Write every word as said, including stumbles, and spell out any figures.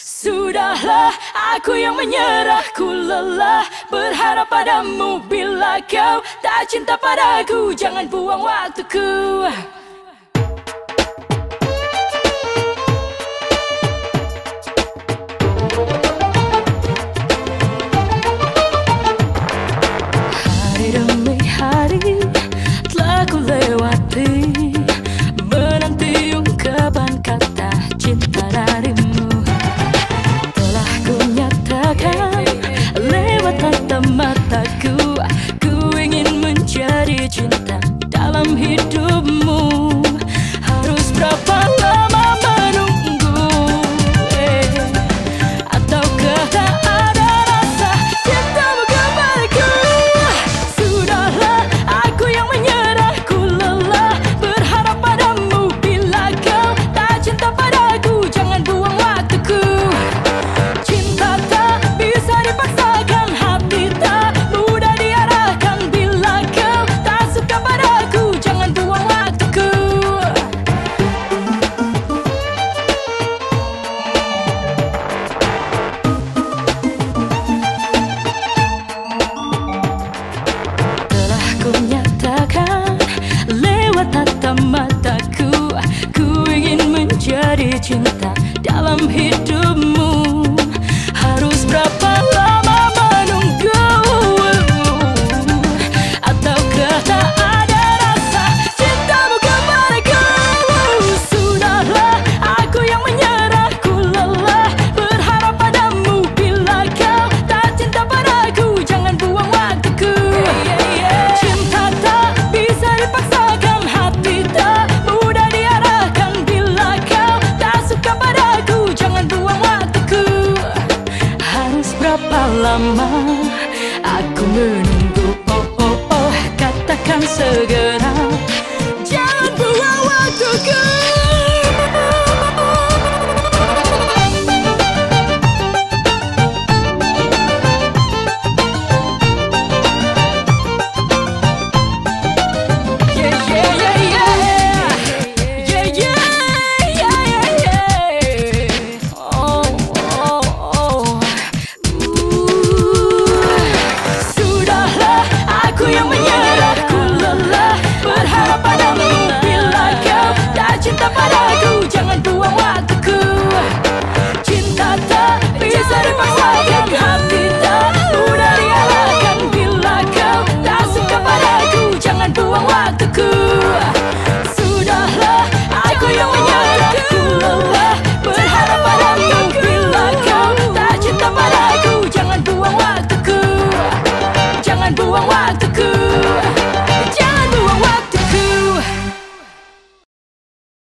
Sudahlah, aku yang menyerah, ku lelah berharap padamu. Bila kau tak cinta padaku, jangan buang waktuku. Hari demi hari telah ku lewati, menanti ungkapan kata cinta darimu. Telah ku nyatakan lewat tatap mataku, ku ingin menjadi cinta dalam hidupmu. Harus berapa lama menunggu, eh, ataukah tak ada rasa cintamu kembaliku? Sudahlah, aku yang menyerah, ku lelah berharap padamu. Bila kau tak cinta padaku, jangan buang waktuku. Cinta tak bisa dipaksakan, hati tak mudah diarahkan. Bila kau tak suka padaku, jangan buang waktuku. Telah ku nyatakan lewat tatap mataku, ku ingin menjadi cinta dalam hidupmu. Harus berapa lama menunggu, ataukah tak ada rasa cintamu kembaliku? Sudahlah, aku yang menyerah, ku lelah berharap padamu. Bila kau tak cinta padaku, jangan buang waktuku. Cinta tak bisa dipaksakan, hati tak mudah diarahkan. Bila kau tak suka padaku, jangan buang waktuku. Harus berapa lama